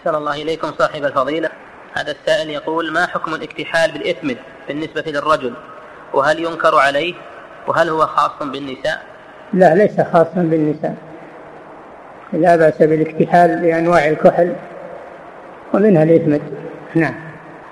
أحسن الله إليكم صاحب الفضيلة. هذا السائل يقول: ما حكم الاكتحال بالإثمد بالنسبة للرجل، وهل ينكر عليه، وهل هو خاص بالنساء؟ لا، ليس خاصا بالنساء، لا بأس بالاكتحال بأنواع الكحل ومنها الإثمد. نعم.